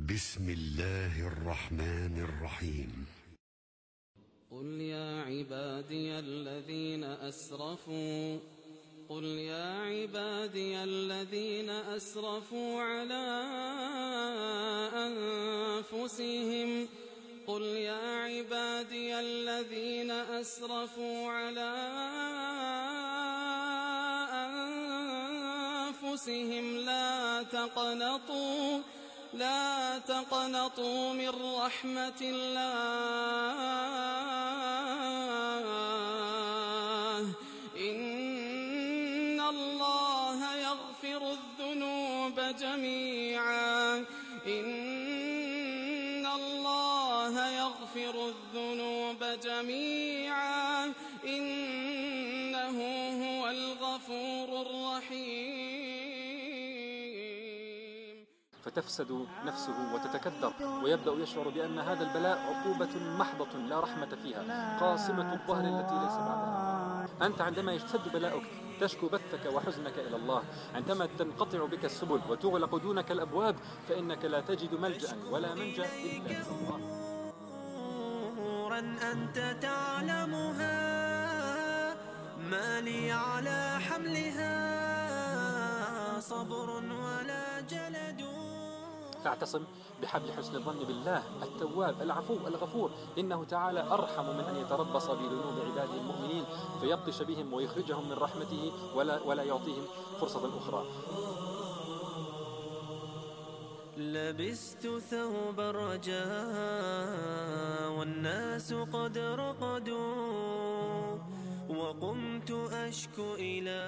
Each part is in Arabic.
بسم الله الرحمن الرحيم. قل يا عبادي الذين أسرفوا على أنفسهم لا تقنطوا من رحمة الله إن الله يغفر الذنوب جميعا إنه هو الغفور الرحيم. فتفسد نفسه وتتكدر ويبدأ يشعر بأن هذا البلاء عقوبة محضة لا رحمة فيها، قاصمة الظهر التي ليس بعدها. أنت عندما يشتد بلاؤك تشكو بثك وحزنك إلى الله، عندما تنقطع بك السبل وتغلق دونك الأبواب فإنك لا تجد ملجأ ولا منجأ إلا من الله. أنت تعلمها ما لي على حملها صبر ولا جلد. فاعتصم بحبل حسن الظن بالله التواب العفو الغفور، إنه تعالى أرحم من أن يتربص بذنوب عباده المؤمنين فيبطش بهم ويخرجهم من رحمته ولا يعطيهم فرصة أخرى. لبست ثوب الرجاء والناس قد رقدوا وقمت أشكو إلى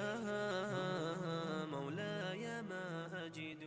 مولاي ما أجد.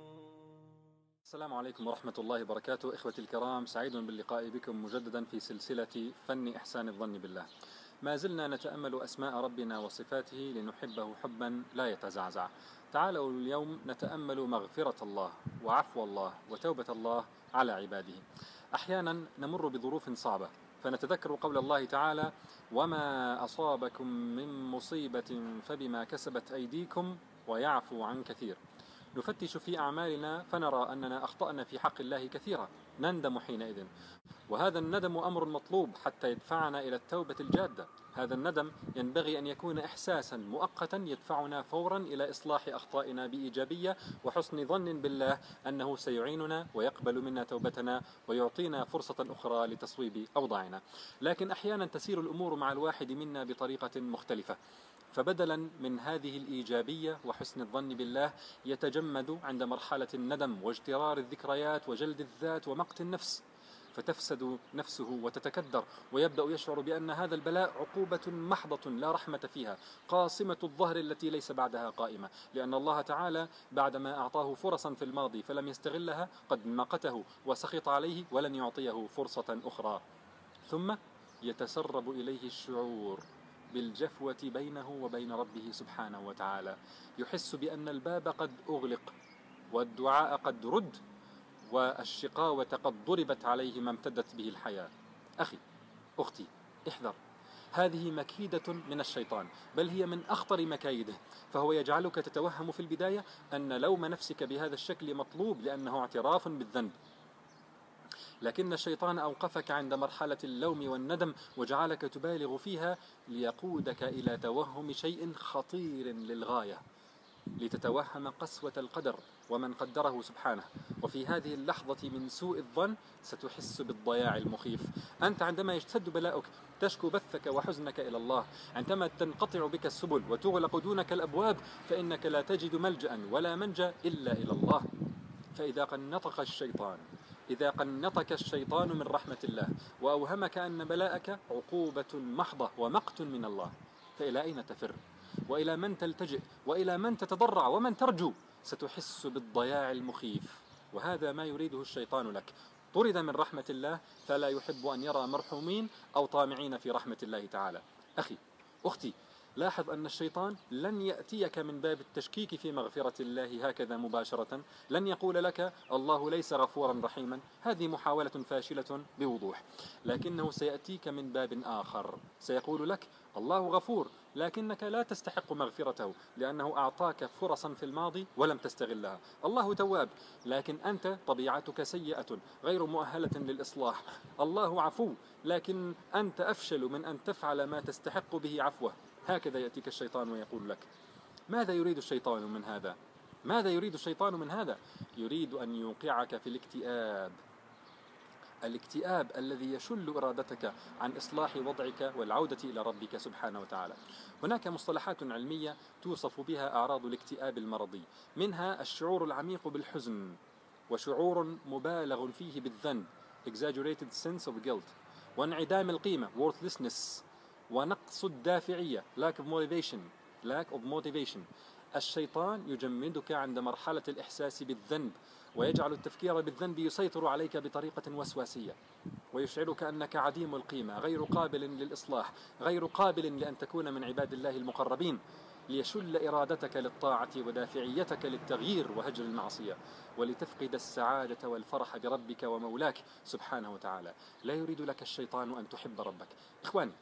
السلام عليكم ورحمة الله وبركاته. إخوتي الكرام، سعيد باللقاء بكم مجددا في سلسلة فن إحسان الظن بالله. ما زلنا نتأمل أسماء ربنا وصفاته لنحبه حبا لا يتزعزع. تعالوا اليوم نتأمل مغفرة الله وعفو الله وتوبة الله على عباده. أحيانا نمر بظروف صعبة فنتذكر قول الله تعالى: وما أصابكم من مصيبة فبما كسبت أيديكم ويعفو عن كثير. نفتش في أعمالنا فنرى أننا أخطأنا في حق الله كثيرا، نندم حينئذ، وهذا الندم أمر مطلوب حتى يدفعنا إلى التوبة الجادة. هذا الندم ينبغي أن يكون إحساسا مؤقتا يدفعنا فورا إلى إصلاح أخطائنا بإيجابية وحسن ظن بالله أنه سيعيننا ويقبل منا توبتنا ويعطينا فرصة أخرى لتصويب أوضاعنا. لكن أحيانا تسير الأمور مع الواحد منا بطريقة مختلفة، فبدلا من هذه الإيجابية وحسن الظن بالله يتجمد عند مرحلة الندم واجترار الذكريات وجلد الذات ومقت النفس، فتفسد نفسه وتتكدر ويبدأ يشعر بأن هذا البلاء عقوبة محضة لا رحمة فيها، قاصمة الظهر التي ليس بعدها قائمة، لأن الله تعالى بعدما أعطاه فرصا في الماضي فلم يستغلها قد مقته وسخط عليه ولن يعطيه فرصة أخرى. ثم يتسرب إليه الشعور بالجفوة بينه وبين ربه سبحانه وتعالى، يحس بأن الباب قد أغلق والدعاء قد رد والشقاوة قد ضربت عليه ما امتدت به الحياة. أخي أختي احذر، هذه مكيدة من الشيطان، بل هي من أخطر مكايده، فهو يجعلك تتوهم في البداية أن لوم نفسك بهذا الشكل مطلوب لأنه اعتراف بالذنب، لكن الشيطان أوقفك عند مرحلة اللوم والندم وجعلك تبالغ فيها ليقودك إلى توهم شيء خطير للغاية، لتتوهم قسوة القدر ومن قدره سبحانه. وفي هذه اللحظة من سوء الظن ستحس بالضياع المخيف. أنت عندما يشتد بلاؤك تشكو بثك وحزنك إلى الله، عندما تنقطع بك السبل وتغلق دونك الأبواب فإنك لا تجد ملجأ ولا منجأ إلا إلى الله. فإذا قنطك الشيطان من رحمة الله وأوهمك أن بلاءك عقوبة محضة ومقت من الله، فإلى أين تفر؟ وإلى من تلتجئ؟ وإلى من تتضرع؟ ومن ترجو؟ ستحس بالضياع المخيف، وهذا ما يريده الشيطان لك. طرد من رحمة الله فلا يحب أن يرى مرحومين أو طامعين في رحمة الله تعالى. أخي أختي، لاحظ أن الشيطان لن يأتيك من باب التشكيك في مغفرة الله هكذا مباشرة، لن يقول لك الله ليس غفورا رحيما، هذه محاولة فاشلة بوضوح، لكنه سيأتيك من باب آخر، سيقول لك الله غفور لكنك لا تستحق مغفرته لأنه أعطاك فرصا في الماضي ولم تستغلها. الله تواب لكن أنت طبيعتك سيئة غير مؤهلة للإصلاح. الله عفو لكن أنت أفشل من أن تفعل ما تستحق به عفوه. هكذا يأتيك الشيطان ويقول لك. ماذا يريد الشيطان من هذا؟ ماذا يريد الشيطان من هذا؟ يريد أن يوقعك في الاكتئاب، الاكتئاب الذي يشل إرادتك عن إصلاح وضعك والعودة إلى ربك سبحانه وتعالى. هناك مصطلحات علمية توصف بها أعراض الاكتئاب المرضي، منها الشعور العميق بالحزن، وشعور مبالغ فيه بالذنب exaggerated sense of guilt، وانعدام القيمة worthlessness، ونقص الدافعية lack of motivation. الشيطان يجمدك عند مرحلة الإحساس بالذنب، ويجعل التفكير بالذنب يسيطر عليك بطريقة وسواسية، ويشعرك أنك عديم القيمة، غير قابل للإصلاح، غير قابل لأن تكون من عباد الله المقربين، ليشل إرادتك للطاعة ودافعيتك للتغيير وهجر المعصية، ولتفقد السعادة والفرح بربك ومولاك سبحانه وتعالى. لا يريد لك الشيطان أن تحب ربك. إخواني،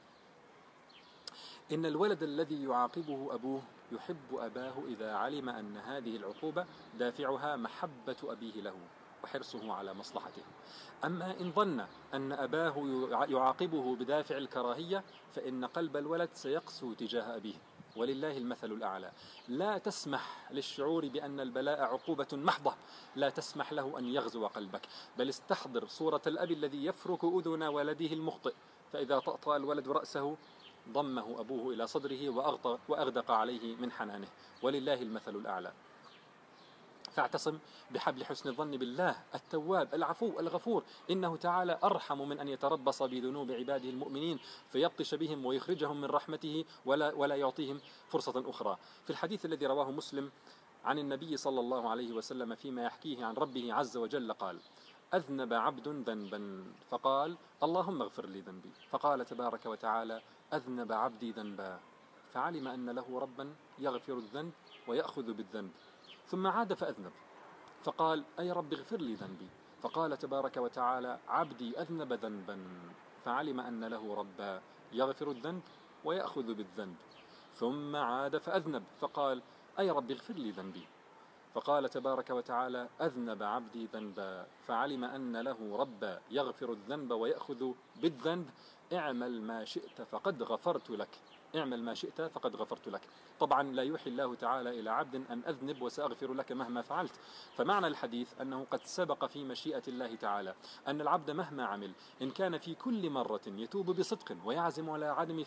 إن الولد الذي يعاقبه أبوه يحب أباه إذا علم أن هذه العقوبة دافعها محبة أبيه له وحرصه على مصلحته. أما إن ظن أن أباه يعاقبه بدافع الكراهية فإن قلب الولد سيقسو تجاه أبيه، ولله المثل الأعلى. لا تسمح للشعور بأن البلاء عقوبة محضة، لا تسمح له أن يغزو قلبك، بل استحضر صورة الأب الذي يفرك أذن ولده المخطئ، فإذا طأطأ الولد رأسه ضمه أبوه إلى صدره وأغدق عليه من حنانه، ولله المثل الأعلى. فاعتصم بحبل حسن الظن بالله التواب العفو الغفور، إنه تعالى أرحم من أن يتربص بذنوب عباده المؤمنين فيبطش بهم ويخرجهم من رحمته ولا يعطيهم فرصة أخرى. في الحديث الذي رواه مسلم عن النبي صلى الله عليه وسلم فيما يحكيه عن ربه عز وجل قال: أذنب عبد ذنبا فقال اللهم اغفر لي ذنبي، فقال تبارك وتعالى: أذنب عبدي ذنبا، فعلم أن له ربا يغفر الذنب ويأخذ بالذنب، ثم عاد فأذنب فقال: أي رب اغفر لي ذنبي، فقال تبارك وتعالى: عبدي أذنب ذنبا، فعلم أن له ربا يغفر الذنب ويأخذ بالذنب، ثم عاد فأذنب فقال: أي رب اغفر لي ذنبي، فقال تبارك وتعالى: أذنب عبدي ذنبا، فعلم أن له ربا يغفر الذنب ويأخذ بالذنب، اعمل ما شئت فقد غفرت لك، اعمل ما شئت فقد غفرت لك. طبعا لا يوحي الله تعالى إلى عبد أن أذنب وسأغفر لك مهما فعلت، فمعنى الحديث أنه قد سبق في مشيئة الله تعالى أن العبد مهما عمل إن كان في كل مرة يتوب بصدق ويعزم على عدم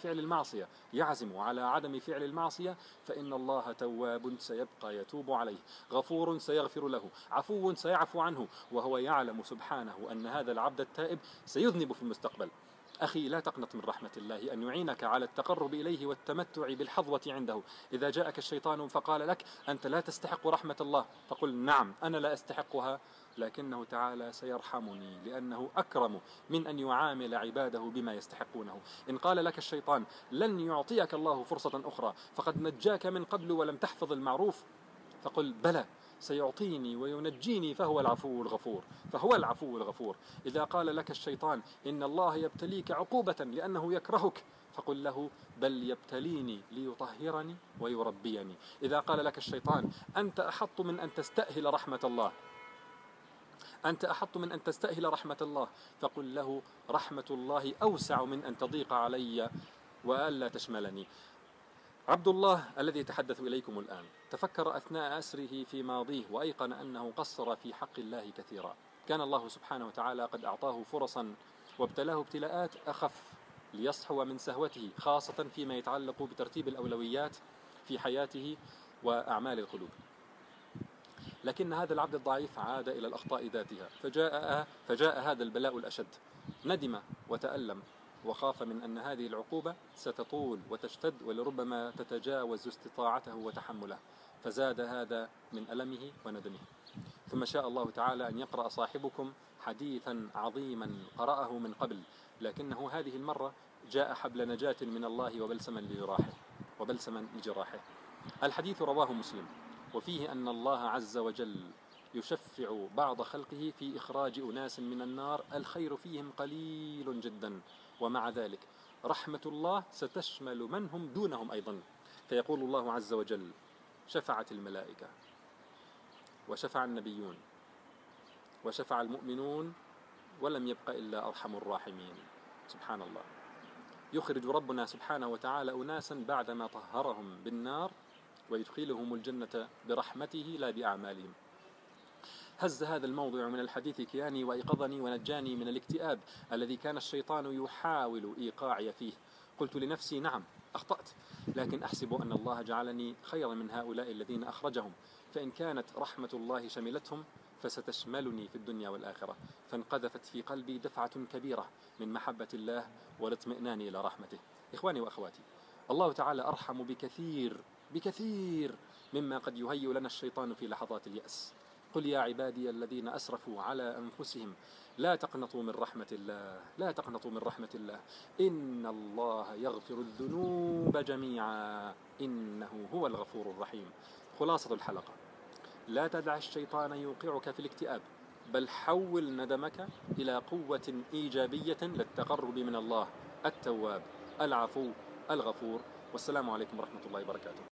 فعل المعصية فإن الله تواب سيبقى يتوب عليه، غفور سيغفر له، عفو سيعفو عنه، وهو يعلم سبحانه أن هذا العبد التائب سيذنب في المستقبل. أخي، لا تقنط من رحمة الله أن يعينك على التقرب إليه والتمتع بالحظوة عنده. إذا جاءك الشيطان فقال لك أنت لا تستحق رحمة الله، فقل: نعم، أنا لا أستحقها، لكنه تعالى سيرحمني لأنه أكرم من أن يعامل عباده بما يستحقونه. إن قال لك الشيطان لن يعطيك الله فرصة أخرى فقد نجاك من قبل ولم تحفظ المعروف، فقل: بلى، سيعطيني وينجيني، فهو العفو الغفور. إذا قال لك الشيطان إن الله يبتليك عقوبة لأنه يكرهك، فقل له: بل يبتليني ليطهرني ويربيني. إذا قال لك الشيطان أنت أحط من أن تستأهل رحمة الله، فقل له: رحمة الله أوسع من أن تضيق علي وألا تشملني. عبد الله الذي يتحدث إليكم الآن تفكر أثناء أسره في ماضيه وأيقن أنه قصر في حق الله كثيرا. كان الله سبحانه وتعالى قد أعطاه فرصا وابتلاه ابتلاءات أخف ليصحو من سهوته، خاصة فيما يتعلق بترتيب الأولويات في حياته وأعمال القلوب. لكن هذا العبد الضعيف عاد إلى الأخطاء ذاتها، فجاء هذا البلاء الأشد، ندم وتألم وخاف من أن هذه العقوبة ستطول وتشتد ولربما تتجاوز استطاعته وتحمله، فزاد هذا من ألمه وندمه. ثم شاء الله تعالى أن يقرأ صاحبكم حديثا عظيما قرأه من قبل، لكنه هذه المرة جاء حبل نجاة من الله وبلسما لجراحه، وبلسما لجراحه. الحديث رواه مسلم، وفيه أن الله عز وجل يشفع بعض خلقه في إخراج أناس من النار الخير فيهم قليل جدا، ومع ذلك رحمة الله ستشمل من هم دونهم أيضا. فيقول الله عز وجل: شفعت الملائكة وشفع النبيون وشفع المؤمنون ولم يبق إلا أرحم الراحمين. سبحان الله. يخرج ربنا سبحانه وتعالى أناسا بعدما طهرهم بالنار ويدخلهم الجنة برحمته لا بأعمالهم. هز هذا الموضوع من الحديث كياني وأيقظني ونجاني من الاكتئاب الذي كان الشيطان يحاول إيقاعي فيه. قلت لنفسي: نعم أخطأت، لكن أحسب أن الله جعلني خيرا من هؤلاء الذين أخرجهم، فإن كانت رحمة الله شملتهم فستشملني في الدنيا والآخرة. فانقذفت في قلبي دفعة كبيرة من محبة الله والاطمئنان إلى رحمته. إخواني وأخواتي، الله تعالى أرحم بكثير مما قد يهيئ لنا الشيطان في لحظات اليأس. قل يا عبادي الذين أسرفوا على أنفسهم لا تقنطوا من رحمة الله إن الله يغفر الذنوب جميعا إنه هو الغفور الرحيم. خلاصة الحلقة: لا تدع الشيطان يوقعك في الاكتئاب، بل حول ندمك إلى قوة إيجابية للتقرب من الله التواب العفو الغفور. والسلام عليكم ورحمة الله وبركاته.